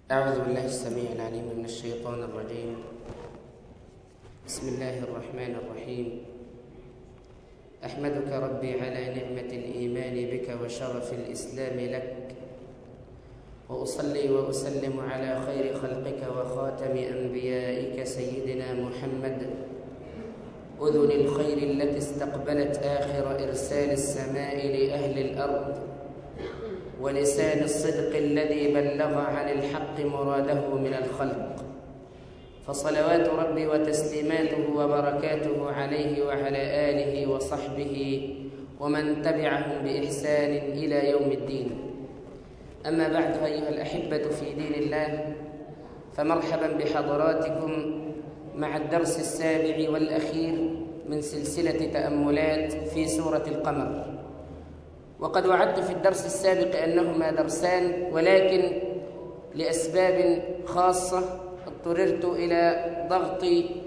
أعوذ بالله السميع العليم من الشيطان الرجيم. بسم الله الرحمن الرحيم. أحمدك ربي على نعمة الإيمان بك وشرف الإسلام لك، وأصلي وأسلم على خير خلقك وخاتم أنبيائك سيدنا محمد، أذن الخير التي استقبلت آخر إرسال السماء لأهل الأرض، ولسان الصدق الذي بلغ عن الحق مراده من الخلق. فصلوات ربي وتسليماته وبركاته عليه وعلى آله وصحبه ومن تبعهم بإحسان إلى يوم الدين. أما بعد، أيها الأحبة في دين الله، فمرحبا بحضراتكم مع الدرس السابع والأخير من سلسلة تأملات في سورة القمر. وقد وعدت في الدرس السابق أنهما درسان، ولكن لأسباب خاصة اضطررت إلى ضغط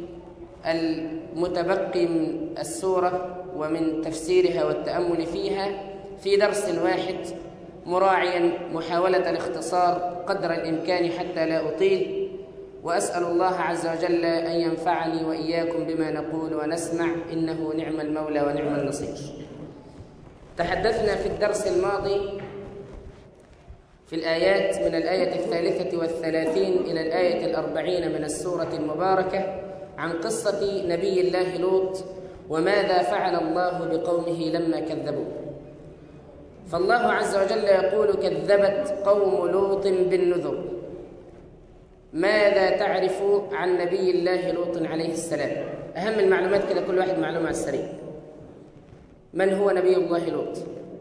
المتبقي من السورة ومن تفسيرها والتأمل فيها في درس واحد، مراعيا محاولة الاختصار قدر الإمكان حتى لا أطيل. وأسأل الله عز وجل أن ينفعني وإياكم بما نقول ونسمع، إنه نعم المولى ونعم النصير. تحدثنا في الدرس الماضي في الآيات من الآية 33 إلى الآية 40 من السورة المباركة عن قصة نبي الله لوط وماذا فعل الله بقومه لما كذبوه. فالله عز وجل يقول: كذبت قوم لوط بالنذر. ماذا تعرف عن نبي الله لوط عليه السلام؟ أهم المعلومات كده، كل واحد معلومة على السريع. من هو نبي الله لوط؟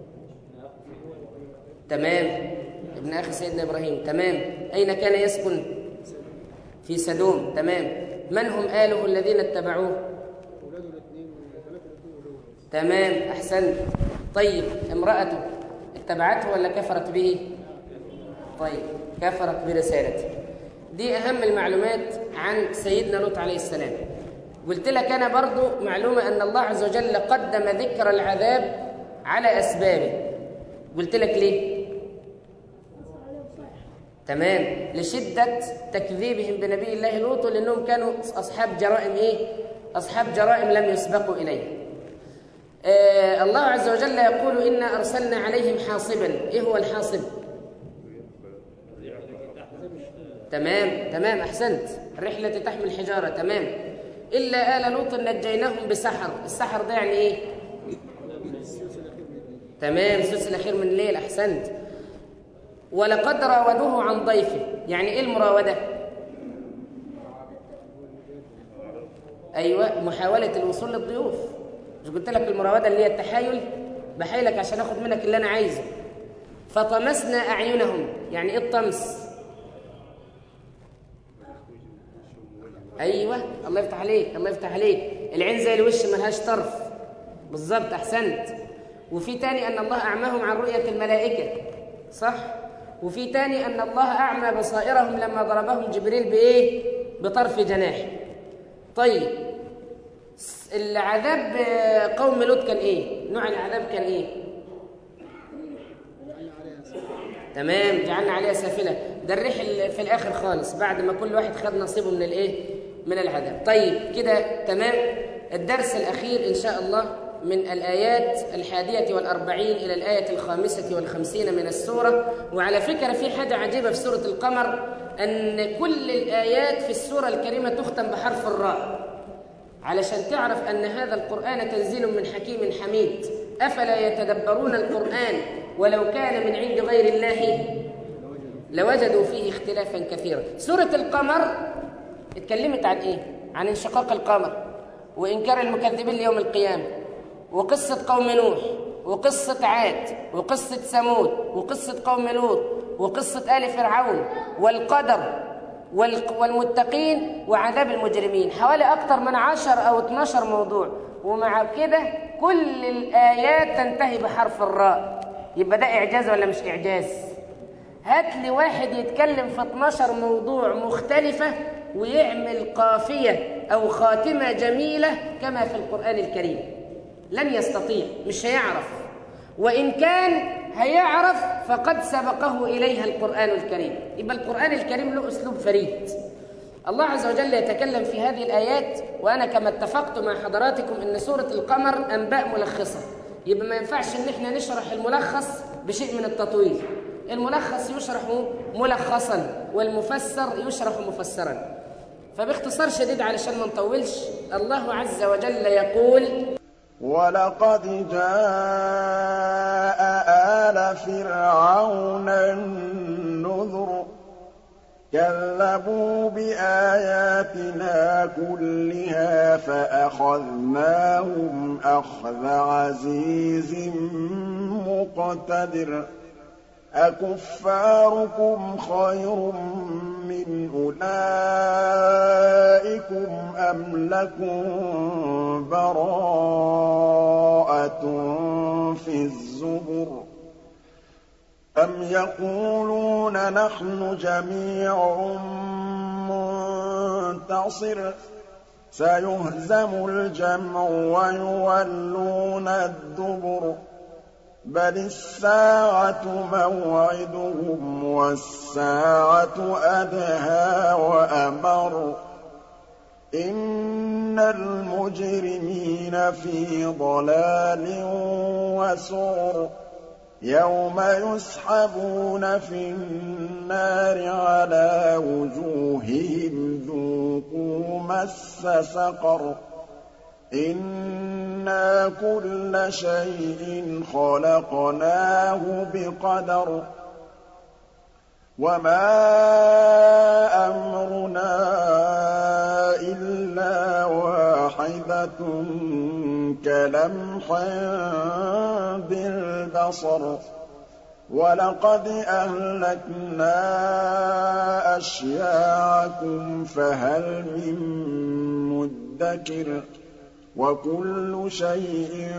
تمام، ابن أخي سيدنا إبراهيم. تمام. أين كان يسكن؟ في سدوم. تمام. من هم آله الذين اتبعوه؟ تمام، أحسنت. طيب، امرأته اتبعته ولا كفرت به؟ طيب، كفرت برسالته. دي أهم المعلومات عن سيدنا لوط عليه السلام. قلت لك أنا برضو معلومة أن الله عز وجل قدم ذكر العذاب على أسبابه. قلت لك ليه؟ تمام، لشدة تكذيبهم بنبي الله لوط، لأنهم كانوا أصحاب جرائم أصحاب جرائم لم يسبقوا إليه. الله عز وجل يقول: إنا أرسلنا عليهم حاصبا. إيه هو الحاصب؟ تمام، أحسنت. الرحلة تحمل حجارة. تمام. إلا آل لوط نجيناهم بسحر. السحر ده يعني إيه؟ تمام، الثلث الأخير من الليل. أحسنت. ولقد راودوه عن ضيفه. يعني إيه المراودة؟ أيوة، محاولة الوصول للضيوف. مش قلت لك المراودة اللي هي التحايل؟ بحايلك عشان أخذ منك اللي أنا عايزه. فطمسنا أعينهم. يعني إيه الطمس؟ أيوة، الله يفتح عليك، الله يفتح عليك. العين زي الوش ملهاش طرف. بالظبط، أحسنت. وفي تاني أن الله أعماهم عن رؤية الملائكة، صح؟ وفي تاني أن الله أعمى بصائرهم لما ضربهم جبريل بإيه؟ بطرف جناح. طيب، العذاب قوم لوط كان إيه؟ نوع العذاب كان إيه؟ تمام، جعلنا عليها سافلة. ده الريح في الآخر خالص، بعد ما كل واحد خد نصيبه من الإيه؟ من العذاب. طيب كده تمام. الدرس الأخير إن شاء الله من الآيات 41 إلى الآية 55 من السورة. وعلى فكرة في حاجة عجيبة في سورة القمر، أن كل الآيات في السورة الكريمة تختم بحرف الراء، علشان تعرف أن هذا القرآن تنزيل من حكيم حميد. أفلا يتدبرون القرآن ولو كان من عند غير الله لوجدوا فيه اختلافا كثيرا. سورة القمر اتكلمت عن إيه؟ عن انشقاق القمر وإنكار المكذبين ليوم القيامة، وقصة قوم نوح، وقصة عاد، وقصة ثمود، وقصة قوم لوط، وقصة آل فرعون، والقدر، والمتقين، وعذاب المجرمين. حوالي أكثر من 10 أو 12 موضوع. ومع كده كل الآيات تنتهي بحرف الراء. يبقى ده إعجاز ولا مش إعجاز؟ هات لي واحد يتكلم في 12 موضوع مختلفة ويعمل قافية أو خاتمة جميلة كما في القرآن الكريم. لن يستطيع، مش هيعرف. وإن كان هيعرف فقد سبقه إليها القرآن الكريم. يبقى القرآن الكريم له أسلوب فريد. الله عز وجل يتكلم في هذه الآيات، وأنا كما اتفقت مع حضراتكم أن سورة القمر أنباء ملخصة، يبقى ما ينفعش أن احنا نشرح الملخص بشيء من التطويل. الملخص يشرح ملخصا والمفسر يشرح مفسرا. فباختصار شديد علشان ما نطولش، الله عز وجل يقول: ولقد جاء آل فرعون النذر كذبوا بآياتنا كلها فأخذناهم أخذ عزيز مقتدر أكفاركم خير من أولئكم أم لكم براءة في الزبر أم يقولون نحن جميع منتصر سيهزم الجمع ويولون الدبر بل الساعة موعدهم والساعة أدهى وأمر إن المجرمين في ضلال وسعر يوم يسحبون في النار على وجوههم ذوقوا مس سقر إنا كل شيء خلقناه بقدر وما أمرنا إلا واحدة كلمح بالبصر ولقد أهلكنا أشياعكم فهل من مدكر وكل شيء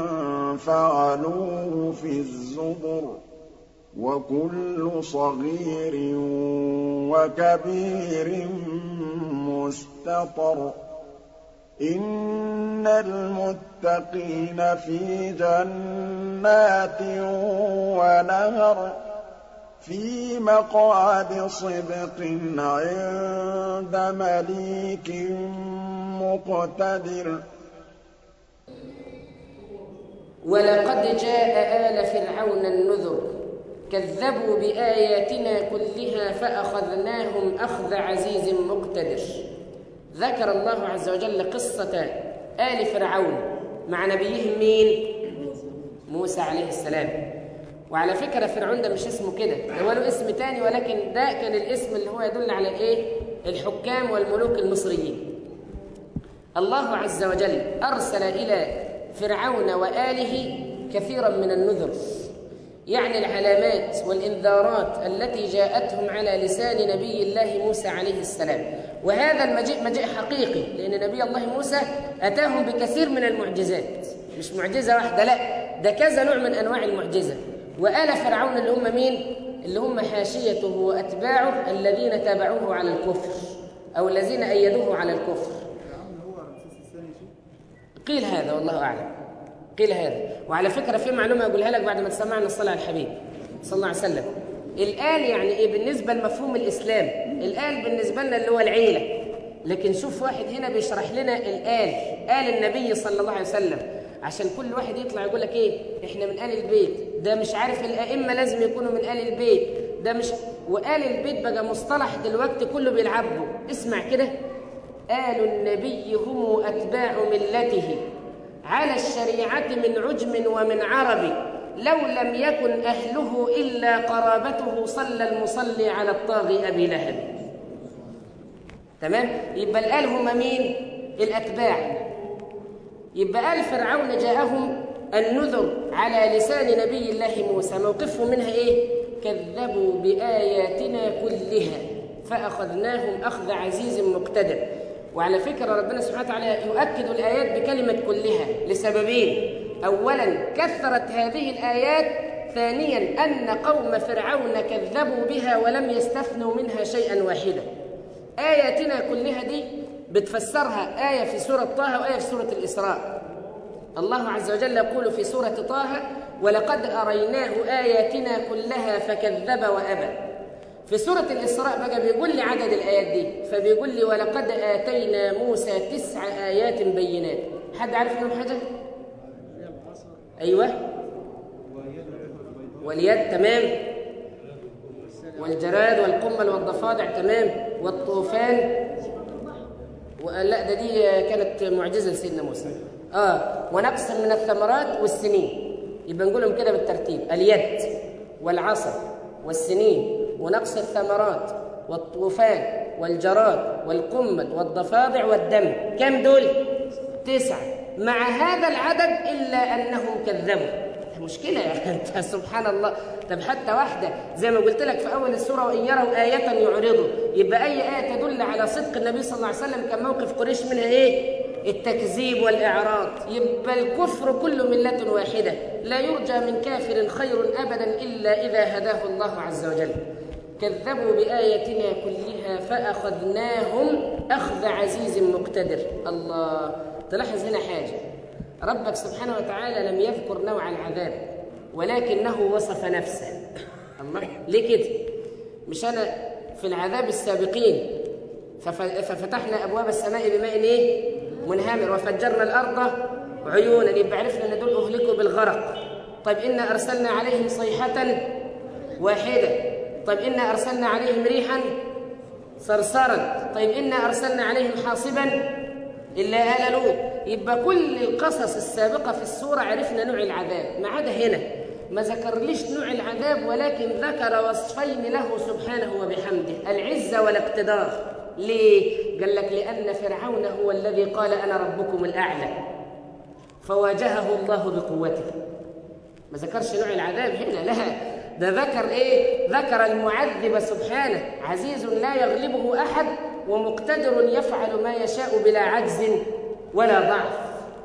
فعلوه في الزبر وكل صغير وكبير مستطر إن المتقين في جنات ونهر في مقعد صدق عند مليك مقتدر ولقد جاء آل فرعون النذر كذبوا بآياتنا كلها فأخذناهم أخذ عزيز مقتدر. ذكر الله عز وجل قصة آل فرعون مع نبيهم مين؟ موسى عليه السلام. وعلى فكرة فرعون ده مش اسمه كده، ده هو له اسم تاني، ولكن ده كان الاسم اللي هو يدل على الايه؟ الحكام والملوك المصريين. الله عز وجل أرسل إلى فرعون وآله كثيرا من النذر، يعني العلامات والإنذارات التي جاءتهم على لسان نبي الله موسى عليه السلام. وهذا المجيء مجيء حقيقي، لأن نبي الله موسى أتاهم بكثير من المعجزات، مش معجزة واحدة، لا ده كذا نوع من أنواع المعجزة. وآل فرعون اللي هم مين؟ اللي هم حاشيته وأتباعه الذين تابعوه على الكفر أو الذين أيدوه على الكفر. قيل هذا والله أعلم، قيل هذا. وعلى فكرة في معلومة أقولها لك بعد ما تسمعنا الصلاة على الحبيب صلى الله عليه وسلم. الآل يعني إيه بالنسبة لمفهوم الإسلام؟ الآل بالنسبة لنا اللي هو العيلة، لكن شوف واحد هنا بيشرح لنا الآل، آل النبي صلى الله عليه وسلم، عشان كل واحد يطلع يقول لك إيه إحنا من آل البيت، ده مش عارف الأئمة لازم يكونوا من آل البيت، ده مش، وآل البيت بقى مصطلح دلوقتي كله بيلعبه. اسمع كده: آل النبي هم أتباع ملته على الشريعة من عجم ومن عربي لو لم يكن أهله إلا قرابته صلى المصلي على الطاغي أبي لهب. تمام؟ يبقى الآل هم مين؟ الأتباع. يبقى آل فرعون جاءهم النذر على لسان نبي الله موسى، موقفهم منها إيه؟ كذبوا بآياتنا كلها فأخذناهم أخذ عزيز مقتدر. وعلى فكرة ربنا سبحانه وتعالى يؤكد الآيات بكلمة كلها لسببين: أولاً كثرت هذه الآيات، ثانياً أن قوم فرعون كذبوا بها ولم يستثنوا منها شيئاً واحدا. آياتنا كلها دي بتفسرها آية في سورة طه وآية في سورة الإسراء. الله عز وجل يقول في سورة طه: ولقد أريناه آياتنا كلها فكذب وأبى. في سورة الإسراء بقى بيقول لي عدد الآيات دي، فبيقول لي ولقد آتينا موسى 9 آيات بينات. حد عارف منهم حاجة؟ أيوة، واليد تمام، والجراد والقمل والضفادع تمام، والطوفان لا دي كانت معجزة لسيدنا موسى. ونقص من الثمرات والسنين. يبقى نقولهم كده بالترتيب: اليد والعصا والسنين ونقص الثمرات والطوفان والجراد والقمل والضفادع والدم. كم دول؟ 9. مع هذا العدد إلا أنهم كذبوا. مشكلة يعني أنت سبحان الله. طب حتى واحدة زي ما قلت لك في أول السورة: وإن يروا آية يعرضوا. يبقى أي آية تدل على صدق النبي صلى الله عليه وسلم كان موقف قريش منها إيه؟ التكذيب والإعراض. يبقى الكفر كله ملة واحدة، لا يرجى من كافر خير أبدا إلا إذا هداه الله عز وجل. كذبوا بآياتنا كلها فأخذناهم أخذ عزيز مقتدر. الله، تلاحظ هنا حاجة: ربك سبحانه وتعالى لم يذكر نوع العذاب ولكنه وصف نفسه. الله، ليه كده؟ مش أنا في العذاب السابقين ففتحنا أبواب السماء بماء إيه؟ منهمر وفجرنا الأرض عيونا، يبقى عرفنا أن دول أهلكوا بالغرق. طيب إنا أرسلنا عليهم صيحة واحدة. طيب إنا أرسلنا عليهم ريحا صرصرا. طيب إنا أرسلنا عليهم حاصبا إلا آل لوط. يبقى كل القصص السابقة في السورة عرفنا نوع العذاب، ما عدا هنا ما ذكرليش نوع العذاب، ولكن ذكر وصفين له سبحانه وبحمده: العزة والاقتدار. ليه؟ قال لك: لأن فرعون هو الذي قال أنا ربكم الأعلى فواجهه الله بقوته. ما ذكرش نوع العذاب هنا، لا، ده ذكر إيه؟ ذكر المعذب سبحانه: عزيز لا يغلبه أحد ومقتدر يفعل ما يشاء بلا عجز ولا ضعف.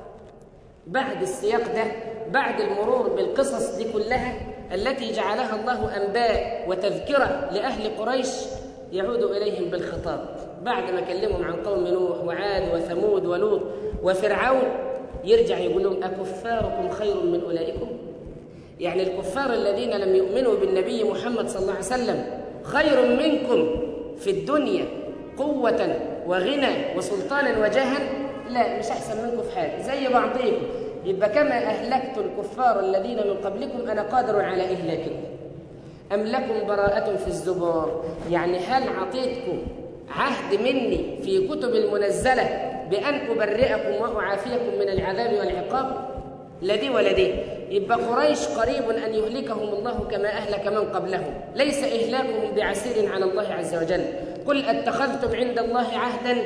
بعد السياق ده، بعد المرور بالقصص دي كلها التي جعلها الله أنباء وتذكرة لأهل قريش، يعود إليهم بالخطاب. بعد ما كلمهم عن قوم نوح وعاد وثمود ولوط وفرعون، يرجع يقول لهم: أكفاركم خير من أولئكم؟ يعني الكفار الذين لم يؤمنوا بالنبي محمد صلى الله عليه وسلم خير منكم في الدنيا قوة وغنى وسلطانا وجاها؟ لا، مش أحسن منكم في حاجة، زي بعضكم. يبقى كما أهلكت الكفار الذين من قبلكم أنا قادر على إهلاككم. أم لكم براءة في الزبر؟ يعني هل عطيتكم عهد مني في كتب المنزلة بأن أبرئكم وأعافيكم من العذاب والعقاب؟ لا دي ولا دي. يبقى قريش قريب أن يهلكهم الله كما أهلك من قبلهم، ليس إهلاكهم بعسير على الله عز وجل. قل أتخذتم عند الله عهدا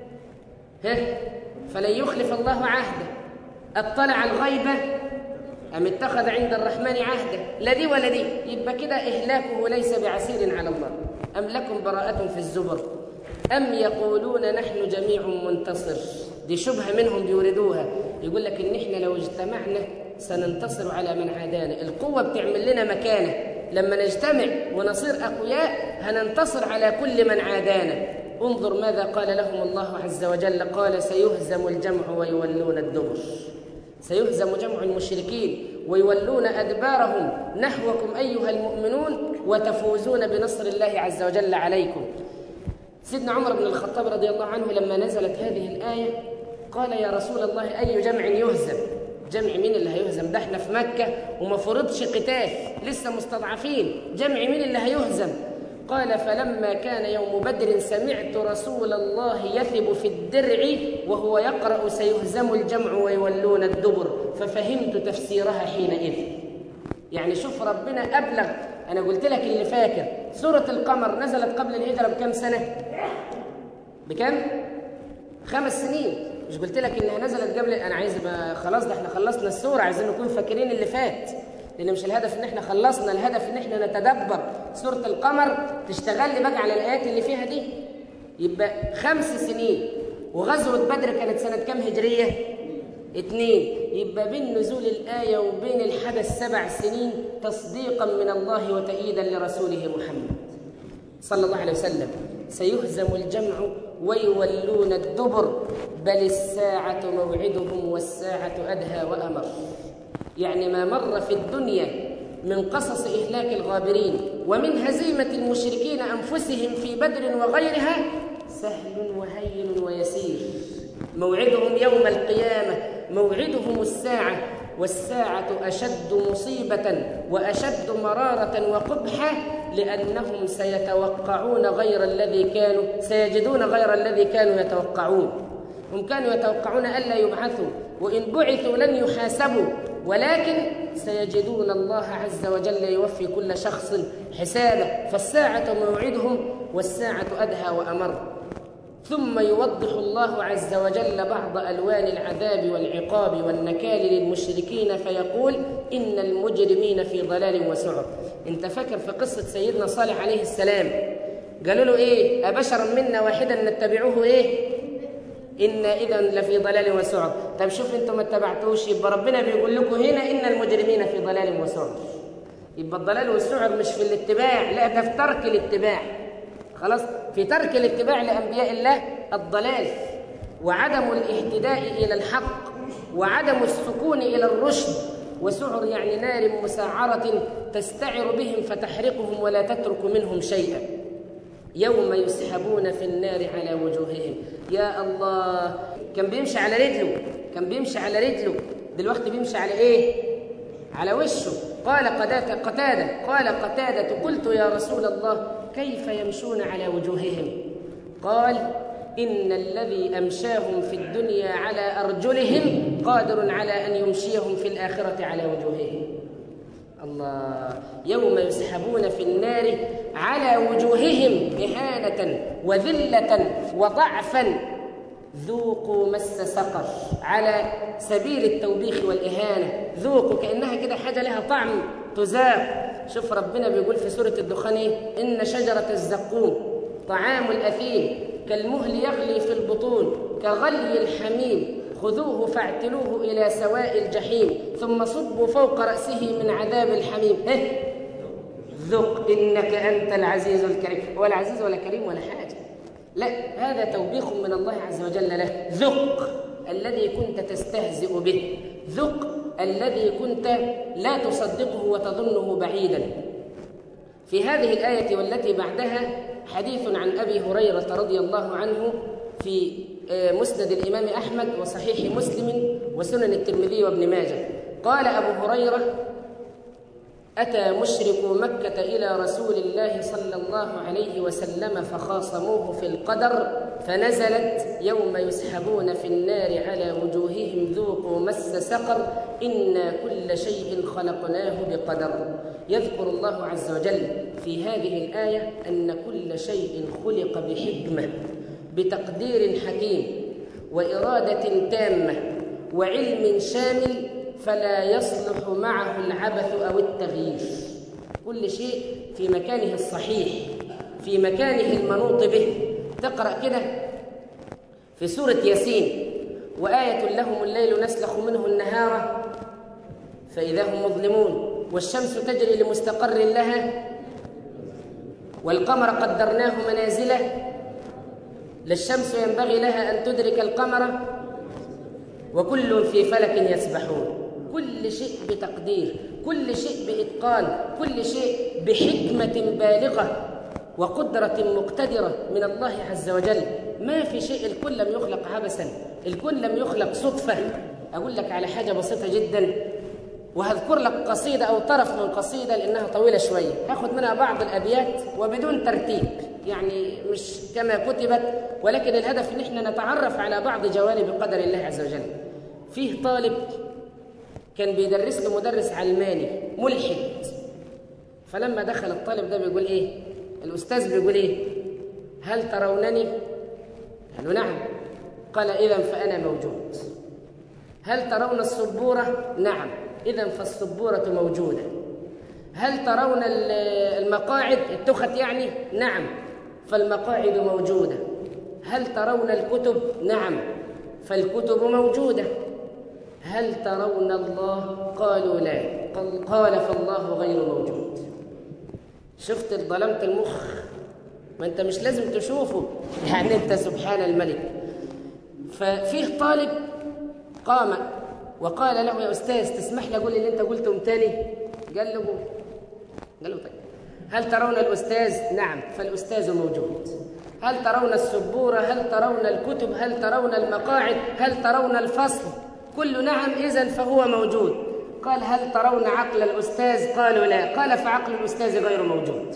فلن يخلف الله عهده، اطلع الغيبة أم اتخذ عند الرحمن عهدا؟ لا دي ولا دي. يبقى كده إهلاكه ليس بعسير على الله. أم لكم براءة في الزبر أم يقولون نحن جميع منتصر؟ دي شبهة منهم بيوردوها، يقول لك إن إحنا لو اجتمعنا سننتصر على من عادانا. القوة بتعمل لنا مكانة، لما نجتمع ونصير أقوياء هننتصر على كل من عادانا. انظر ماذا قال لهم الله عز وجل: قال سيهزم الجمع ويولون الدبر. سيهزم جمع المشركين ويولون أدبارهم نحوكم أيها المؤمنون وتفوزون بنصر الله عز وجل عليكم. سيدنا عمر بن الخطاب رضي الله عنه لما نزلت هذه الآية قال: يا رسول الله أي جمع يهزم؟ جمع مين اللي هيهزم؟ ده احنا في مكة وما فرضش قتال، لسه مستضعفين، جمع مين اللي هيهزم؟ قال: فلما كان يوم بدر سمعت رسول الله يثب في الدرع وهو يقرأ سيهزم الجمع ويولون الدبر، ففهمت تفسيرها حينئذ. يعني شوف ربنا أبلغ. أنا قلت لك اللي فاكر سورة القمر نزلت قبل الهجرة بكم سنة؟ بكم؟ 5 سنين. مش قلت لك إنها نزلت قبل؟ أنا عايز خلاص ده احنا خلصنا السورة، عايزين نكون فاكرين اللي فات، لأن مش الهدف إن احنا خلصنا، الهدف إن احنا نتدبر سورة القمر، تشتغل لي بقى على الآيات اللي فيها دي. يبقى 5 سنين. وغزوة بدر كانت سنة كم هجرية؟ 2. يبقى بين نزول الآية وبين الحدث 7 سنين تصديقا من الله وتأييدا لرسوله محمد صلى الله عليه وسلم. سيهزم الجمع ويولون الدبر بل الساعة موعدهم والساعة أدهى وأمر. يعني ما مر في الدنيا من قصص إهلاك الغابرين ومن هزيمة المشركين أنفسهم في بدر وغيرها سهل وهين ويسير. موعدهم يوم القيامة، موعدهم الساعة، والساعة أشد مصيبة وأشد مرارة وقبحة، لأنهم سيجدون غير الذي كانوا يتوقعون. هم كانوا يتوقعون ألا يبعثوا، وإن بعثوا لن يحاسبوا، ولكن سيجدون الله عز وجل يوفي كل شخص حسابه. فالساعة موعدهم، والساعة أدهى وأمر. ثم يوضح الله عز وجل بعض ألوان العذاب والعقاب والنكال للمشركين فيقول إن المجرمين في ضلال وسعر. انت فاكر في قصة سيدنا صالح عليه السلام قالوا له إيه؟ أبشرا منا واحدا نتبعوه إيه؟ إنا إذا لفي ضلال وسعر. طب شوف انتم ما اتبعتوش، يبقى ربنا بيقول لكم هنا إن المجرمين في ضلال وسعر. يبقى الضلال والسعر مش في الاتباع، لا ده في ترك الاتباع. خلاص، في ترك الاتباع لأنبياء الله الضلال وعدم الاهتداء إلى الحق وعدم السكون إلى الرشد. وسعر يعني نار مسعرة تستعر بهم فتحرقهم ولا تترك منهم شيئا. يوم يسحبون في النار على وجوههم. يا الله، كان بيمشي على رجله، دلوقتي بيمشي على ايه؟ على وشه. قال قتادة قلت يا رسول الله كيف يمشون على وجوههم؟ قال إن الذي أمشاهم في الدنيا على أرجلهم قادر على أن يمشيهم في الآخرة على وجوههم. الله، يوم يسحبون في النار على وجوههم إهانة وذلة وضعفا ذوقوا مس سقر، على سبيل التوبيخ والإهانة. ذوقوا كأنها كده حاجة لها طعم تذاق. شوف ربنا بيقول في سورة الدخان إن شجرة الزقوم طعام الأثيم كالمهل يغلي في البطون كغلي الحميم خذوه فاعتلوه إلى سواء الجحيم ثم صبوا فوق رأسه من عذاب الحميم ذق إنك أنت العزيز الكريم. هو العزيز ولا كريم ولا حاجة، لا، هذا توبيخ من الله عز وجل له. ذق الذي كنت تستهزئ به، ذق الذي كنت لا تصدقه وتظنه بعيدا. في هذه الآية والتي بعدها حديث عن أبي هريرة رضي الله عنه في مسند الإمام أحمد وصحيح مسلم وسنن الترمذي وابن ماجه. قال أبو هريرة أتى مشركو مكة إلى رسول الله صلى الله عليه وسلم فخاصموه في القدر فنزلت يوم يسحبون في النار على وجوههم ذوقوا مس سقر إنا كل شيء خلقناه بقدر. يذكر الله عز وجل في هذه الآية أن كل شيء خلق بحكمة بتقدير حكيم وإرادة تامة وعلم شامل فلا يصلح معه العبث أو التغيير. كل شيء في مكانه الصحيح، في مكانه المنوط به. تقرأ كده في سورة ياسين وآية لهم الليل نسلخ منه النهار فإذا هم مظلمون والشمس تجري لمستقر لها والقمر قدرناه منازله لا الشمس ينبغي لها أن تدرك القمر وكل في فلك يسبحون. كل شيء بتقدير، كل شيء بإتقان، كل شيء بحكمة بالغة وقدرة مقتدرة من الله عز وجل. ما في شيء، الكل لم يخلق عبثا، الكل لم يخلق صدفة. أقول لك على حاجة بسيطة جدا وهذكر لك قصيدة أو طرف من قصيدة لأنها طويلة شوية، هاخد منها بعض الأبيات وبدون ترتيب، يعني مش كما كتبت، ولكن الهدف ان احنا نتعرف على بعض جوانب قدر الله عز وجل. فيه طالب كان بيدرس له مدرس علماني ملحد، فلما دخل الطالب ده بيقول ايه؟ الأستاذ بيقول ايه؟ هل ترونني؟ قالوا نعم. قال إذا فأنا موجود. هل ترون السبورة؟ نعم. إذا فالسبورة موجودة. هل ترون المقاعد التخت يعني؟ نعم، فالمقاعد موجودة. هل ترون الكتب؟ نعم، فالكتب موجودة. هل ترون الله؟ قالوا لا. قال فالله غير موجود. شفت ظلمت المخ؟ ما انت مش لازم تشوفه، يعني انت سبحان الملك. ففيه طالب قام وقال له: يا أستاذ تسمح لي أقول اللي أنت قلته تاني؟ قال له: قول. قال له: طيب، هل ترون الأستاذ؟ نعم. فالأستاذ موجود. هل ترون السبورة؟ هل ترون الكتب؟ هل ترون المقاعد؟ هل ترون الفصل؟ كل نعم. إذن فهو موجود. قال: هل ترون عقل الأستاذ؟ قالوا: لا. قال: فعقل الأستاذ غير موجود.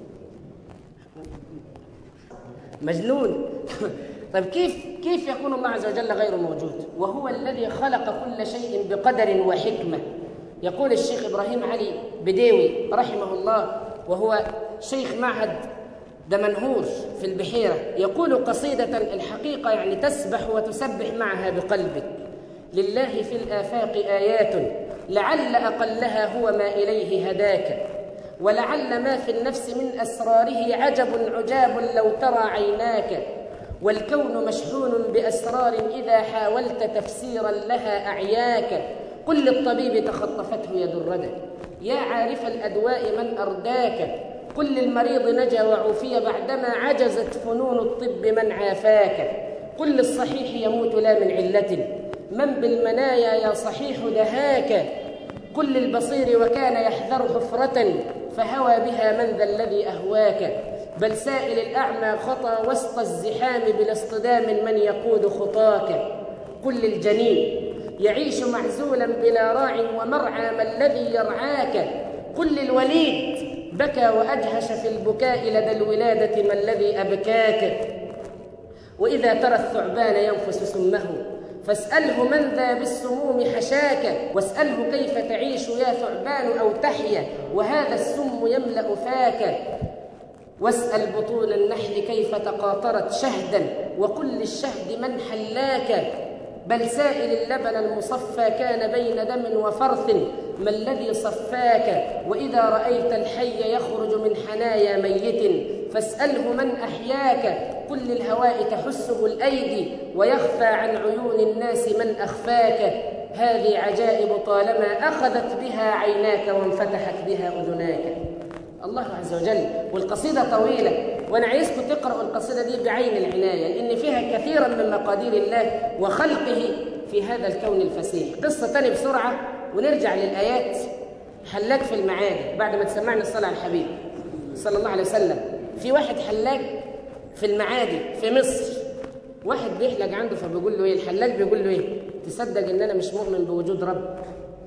مجنون. طيب كيف يكون الله عز وجل غير موجود وهو الذي خلق كل شيء بقدر وحكمة؟ يقول الشيخ إبراهيم علي بديوي رحمه الله، وهو شيخ معهد دمنهور في البحيرة، يقول قصيدة الحقيقة يعني تسبح وتسبح معها بقلبك: لله في الآفاق آيات لعل أقلها هو ما إليه هداك، ولعل ما في النفس من أسراره عجب عجاب لو ترى عيناك، والكون مشحون بأسرار إذا حاولت تفسيرا لها أعياك، قل للطبيب تخطفته يد الردى يا عارف الأدواء من أرداك، قل للمريض نجا وعوفي بعدما عجزت فنون الطب من عافاك، قل للصحيح يموت لا من علة من بالمنايا يا صحيح دهاك، قل للبصير وكان يحذر حفرة فهوى بها من ذا الذي أهواك، بل سائل الأعمى خطى وسط الزحام بالاصطدام من يقود خطاك، قل للجنين يعيش معزولا بلا راع ومرعى ما الذي يرعاك، قل للوليد بكى وأجهش في البكاء لدى الولادة ما الذي أبكاك، وإذا ترى الثعبان ينفس سمه فاسأله من ذا بالسموم حشاك، واسأله كيف تعيش يا ثعبان أو تحيا وهذا السم يملأ فاك، واسأل بطون النحل كيف تقاطرت شهدا وقل للشهد من حلاك، بل سائل اللبن المصفى كان بين دم وفرث ما الذي صفاك، وإذا رأيت الحي يخرج من حنايا ميت فاسأله من أحياك، قل للهواء تحسه الأيدي ويخفى عن عيون الناس من أخفاك، هذه عجائب طالما أخذت بها عيناك وانفتحت بها أذناك. الله عز وجل. والقصيدة طويلة وأنا عايزكم تقرأوا القصيدة دي بعين العناية لأن فيها كثيرا من مقادير الله وخلقه في هذا الكون الفسيح. قصة تانية بسرعة ونرجع للآيات. حلاق في المعادي بعد ما تسمعنا الصلاة على الحبيب صلى الله عليه وسلم. في واحد حلاق في المعادي في مصر، واحد بيحلق عنده فبيقول له ايه الحلاق؟ بيقول له ايه؟ تصدق ان انا مش مؤمن بوجود رب؟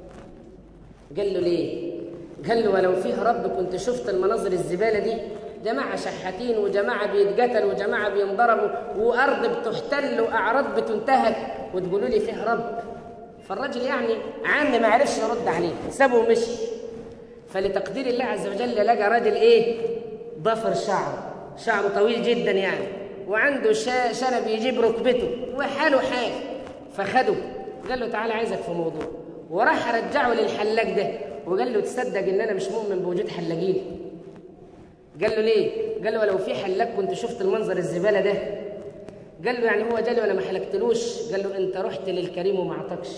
قال له ليه؟ قال له ولو فيه رب كنت شفت المناظر الزبالة دي، جماعة شحاتين وجماعة بيتقتلوا وجماعة بينضربوا وأرض بتحتل وأعراض بتنتهك وتقولوا لي فيه رب. فالرجل يعني عام ما عرفش يرد عليه، سابه ومشي. فلتقدير الله عز وجل لقى راجل ايه؟ ضفر شعره طويل جدا يعني، وعنده شنب يجيب ركبته وحاله حال. فخده قال له تعالى عايزك في موضوع، وراح رجعه للحلاق ده وقال له تصدق ان انا مش مؤمن بوجود حلاقين؟ قال له ليه؟ قال له لو في حلاق كنت شفت المنظر الزباله ده. قال له يعني هو جالي وانا ما حلقتلوش؟ قال له انت رحت للكريم وما اعطكش.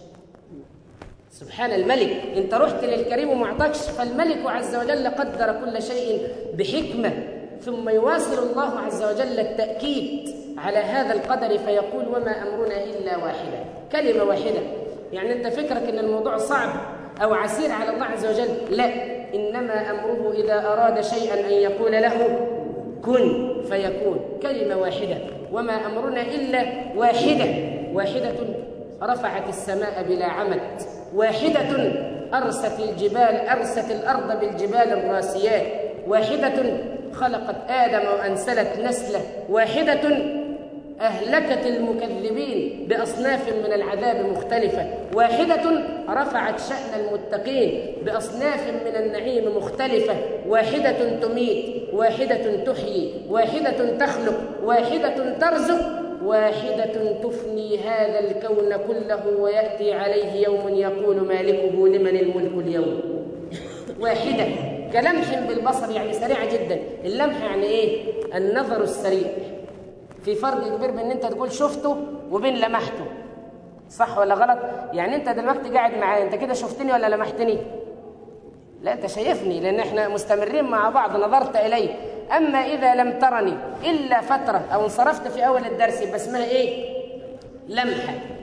سبحان الملك، انت رحت للكريم وما اعطكش. فالملك عز وجل قدر كل شيء بحكمه، ثم يواصل الله عز وجل التأكيد على هذا القدر فيقول وما أمرنا إلا واحدة، كلمة واحدة. يعني أنت فكرك أن الموضوع صعب أو عسير على الله عز وجل؟ لا، إنما أمره إذا أراد شيئا أن يقول له كن فيكون، كلمة واحدة. وما أمرنا إلا واحدة رفعت السماء بلا عمد، واحدة أرست الأرض بالجبال الراسيات، واحدة خلقت آدم وأنسلت نسله، واحدة أهلكت المكذبين بأصناف من العذاب مختلفة، واحدة رفعت شأن المتقين بأصناف من النعيم مختلفة، واحدة تميت، واحدة تحيي، واحدة تخلق، واحدة ترزق، واحدة تفني هذا الكون كله ويأتي عليه يوم يقول مالكه لمن الملك اليوم. واحدة كلمح بالبصر، يعني سريعة جدا. اللمح يعني ايه؟ النظر السريع. في فرق كبير بين انت تقول شفته وبين لمحته، صح ولا غلط؟ يعني انت دلوقتي قاعد معايا، انت كده شفتني ولا لمحتني؟ لا، انت شايفني لان احنا مستمرين مع بعض، نظرت الي. اما اذا لم ترني الا فترة او انصرفت في اول الدرس يبقى اسمها ايه؟ لمحة.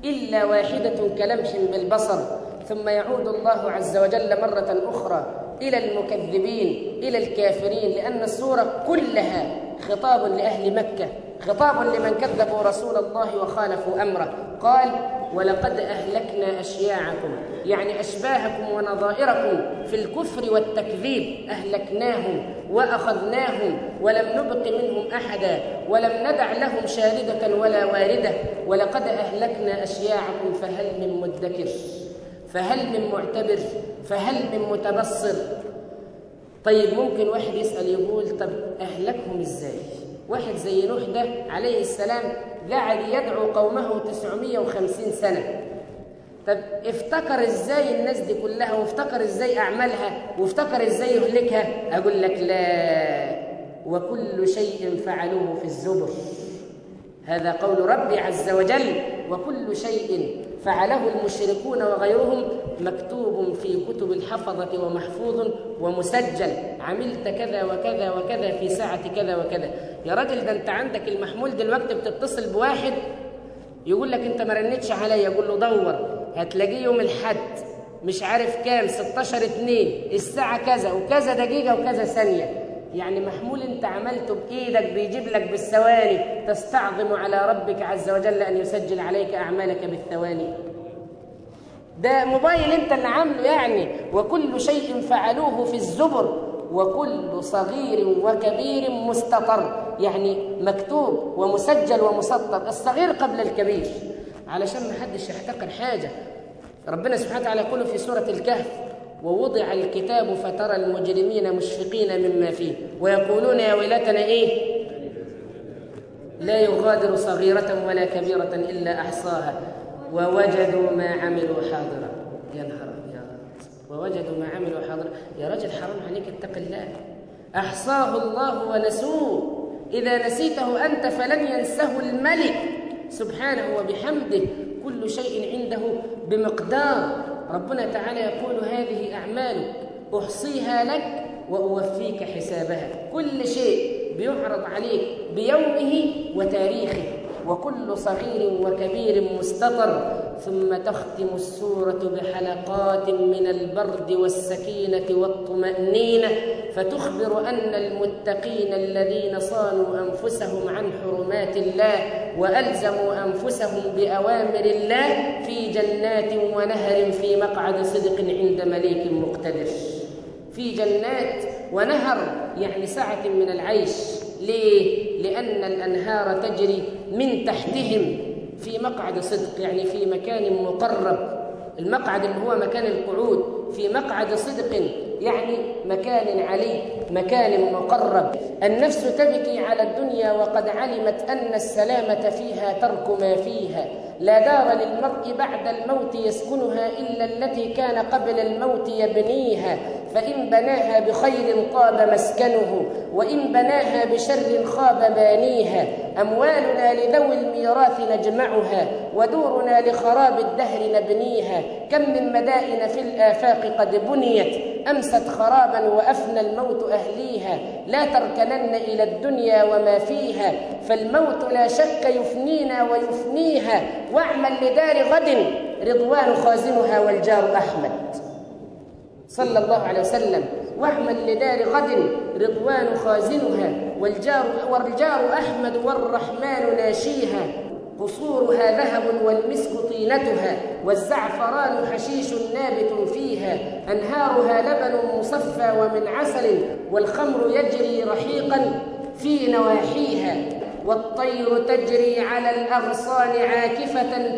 إلا واحدة كلمح بالبصر، ثم يعود الله عز وجل مرة أخرى إلى المكذبين، إلى الكافرين، لأن السورة كلها خطاب لأهل مكة، خطاب لمن كذبوا رسول الله وخالفوا أمره. قال: ولقد أهلكنا أشياعكم، يعني أشباهكم ونظائركم في الكفر والتكذيب، أهلكناهم وأخذناهم ولم نبق منهم أحدا ولم ندع لهم شاردة ولا واردة. ولقد أهلكنا أشياعكم فهل من مدكر، فهل من معتبر، فهل من متبصر. طيب ممكن واحد يسأل يقول: طب أهلكهم إزاي؟ واحد زي نوح ده عليه السلام قاعد يدعو قومه 950 سنة، طب افتكر ازاي الناس دي كلها، وافتكر ازاي أعمالها، وافتكر ازاي يهلكها؟ أقول لك: لا، وكل شيء فعلوه في الزبر. هذا قول ربي عز وجل: وكل شيء فعله المشركون وغيرهم مكتوب في كتب الحفظة ومحفوظ ومسجل، عملت كذا وكذا وكذا في ساعة كذا وكذا. يا راجل، ده انت عندك المحمول دلوقتي بتتصل بواحد يقول لك انت ما رنتش عليا، يقول له دور هتلاقيه يوم الحد مش عارف كام 16/2 الساعة كذا وكذا دقيقة وكذا ثانية. يعني محمول انت عملته بايدك بيجيب لك بالثواني، تستعظم على ربك عز وجل ان يسجل عليك اعمالك بالثواني. ده موبايل انت اللي عامله يعني. وكل شيء فعلوه في الزبر وكل صغير وكبير مستطر، يعني مكتوب ومسجل ومسطر، الصغير قبل الكبير، علشان ما حدش يحتقر حاجة. ربنا سبحانه وتعالى يقول في سورة الكهف: ووضع الكتاب فترى المجرمين مشفقين مما فيه ويقولون يا ويلتنا إيه؟ لا يغادر صغيرة ولا كبيرة إلا أحصاها ووجدوا ما عملوا حاضرا. يا نهار أبيض، ووجدوا ما عملوا حاضرا. يا رجل حرام عليك، اتق الله. أحصاه الله ونسوه، إذا نسيته أنت فلن ينسه الملك سبحانه وبحمده. كل شيء عنده بمقدار. ربنا تعالى يقول: هذه أعمالك أحصيها لك وأوفيك حسابها. كل شيء بيعرض عليك بيومه وتاريخه، وكل صغير وكبير مستطر. ثم تختم السورة بحلقات من البرد والسكينة والطمأنينة، فتخبر أن المتقين الذين صانوا أنفسهم عن حرمات الله وألزموا أنفسهم بأوامر الله في جنات ونهر في مقعد صدق عند مليك مقتدر. في جنات ونهر يعني سعة من العيش. ليه؟ لأن الأنهار تجري من تحتهم في مقعد صدق، يعني في مكان مقرب. المقعد اللي هو مكان القعود، في مقعد صدق يعني مكان علي، مكان مقرب. النفس تبكي على الدنيا وقد علمت أن السلامة فيها ترك ما فيها. لا دار للمرء بعد الموت يسكنها إلا التي كان قبل الموت يبنيها، فإن بناها بخير طاب مسكنه وإن بناها بشر خاب بانيها. أموالنا لذوي الميراث نجمعها ودورنا لخراب الدهر نبنيها. كم من مدائن في الآفاق قد بنيت أمست خرابا وأفنى الموت أهليها. لا تركنن إلى الدنيا وما فيها، فالموت لا شك يفنينا ويفنيها. واعمل لدار غد رضوان خازنها والجار أحمد صلى الله عليه وسلم. واعمل لدار غد رضوان خازنها والجار أحمد والرحمن ناشيها. قصورها ذهب والمسك طينتها والزعفران حشيش نابت فيها. أنهارها لبن مصفى ومن عسل والخمر يجري رحيقا في نواحيها. والطير تجري على الأغصان عاكفة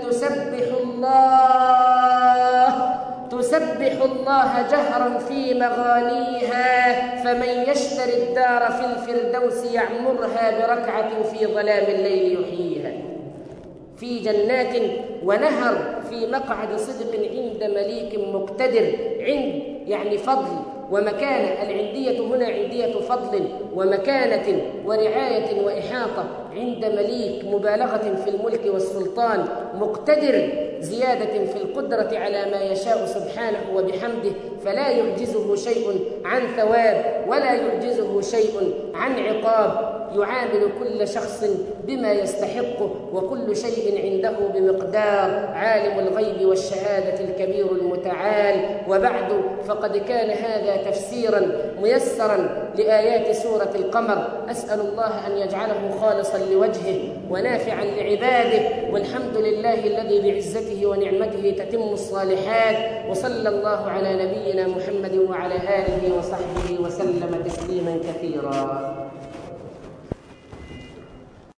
تسبح الله جهرا في مغانيها. فمن يشتري الدار في الفردوس يعمرها بركعة في ظلام الليل يحييها. في جنات ونهر في مقعد صدق عند مليك مقتدر. عند يعني فضل ومكانة. العندية هنا عندية فضل ومكانة ورعاية وإحاطة. عند مليك مبالغة في الملك والسلطان. مقتدر زيادة في القدرة على ما يشاء سبحانه وبحمده، فلا يعجزه شيء عن ثواب ولا يعجزه شيء عن عقاب، يعامل كل شخص بما يستحقه، وكل شيء عنده بمقدار، عالم الغيب والشهادة الكبير المتعال. وبعد، فقد كان هذا تفسيرا ميسرا لآيات سورة القمر، أسأل الله أن يجعله خالصا لوجهه ونافعا لعباده، والحمد لله الذي بعزته ونعمته تتم الصالحات. وصلى الله على نبينا محمد وعلى آله وصحبه وسلم تسليما كثيرا.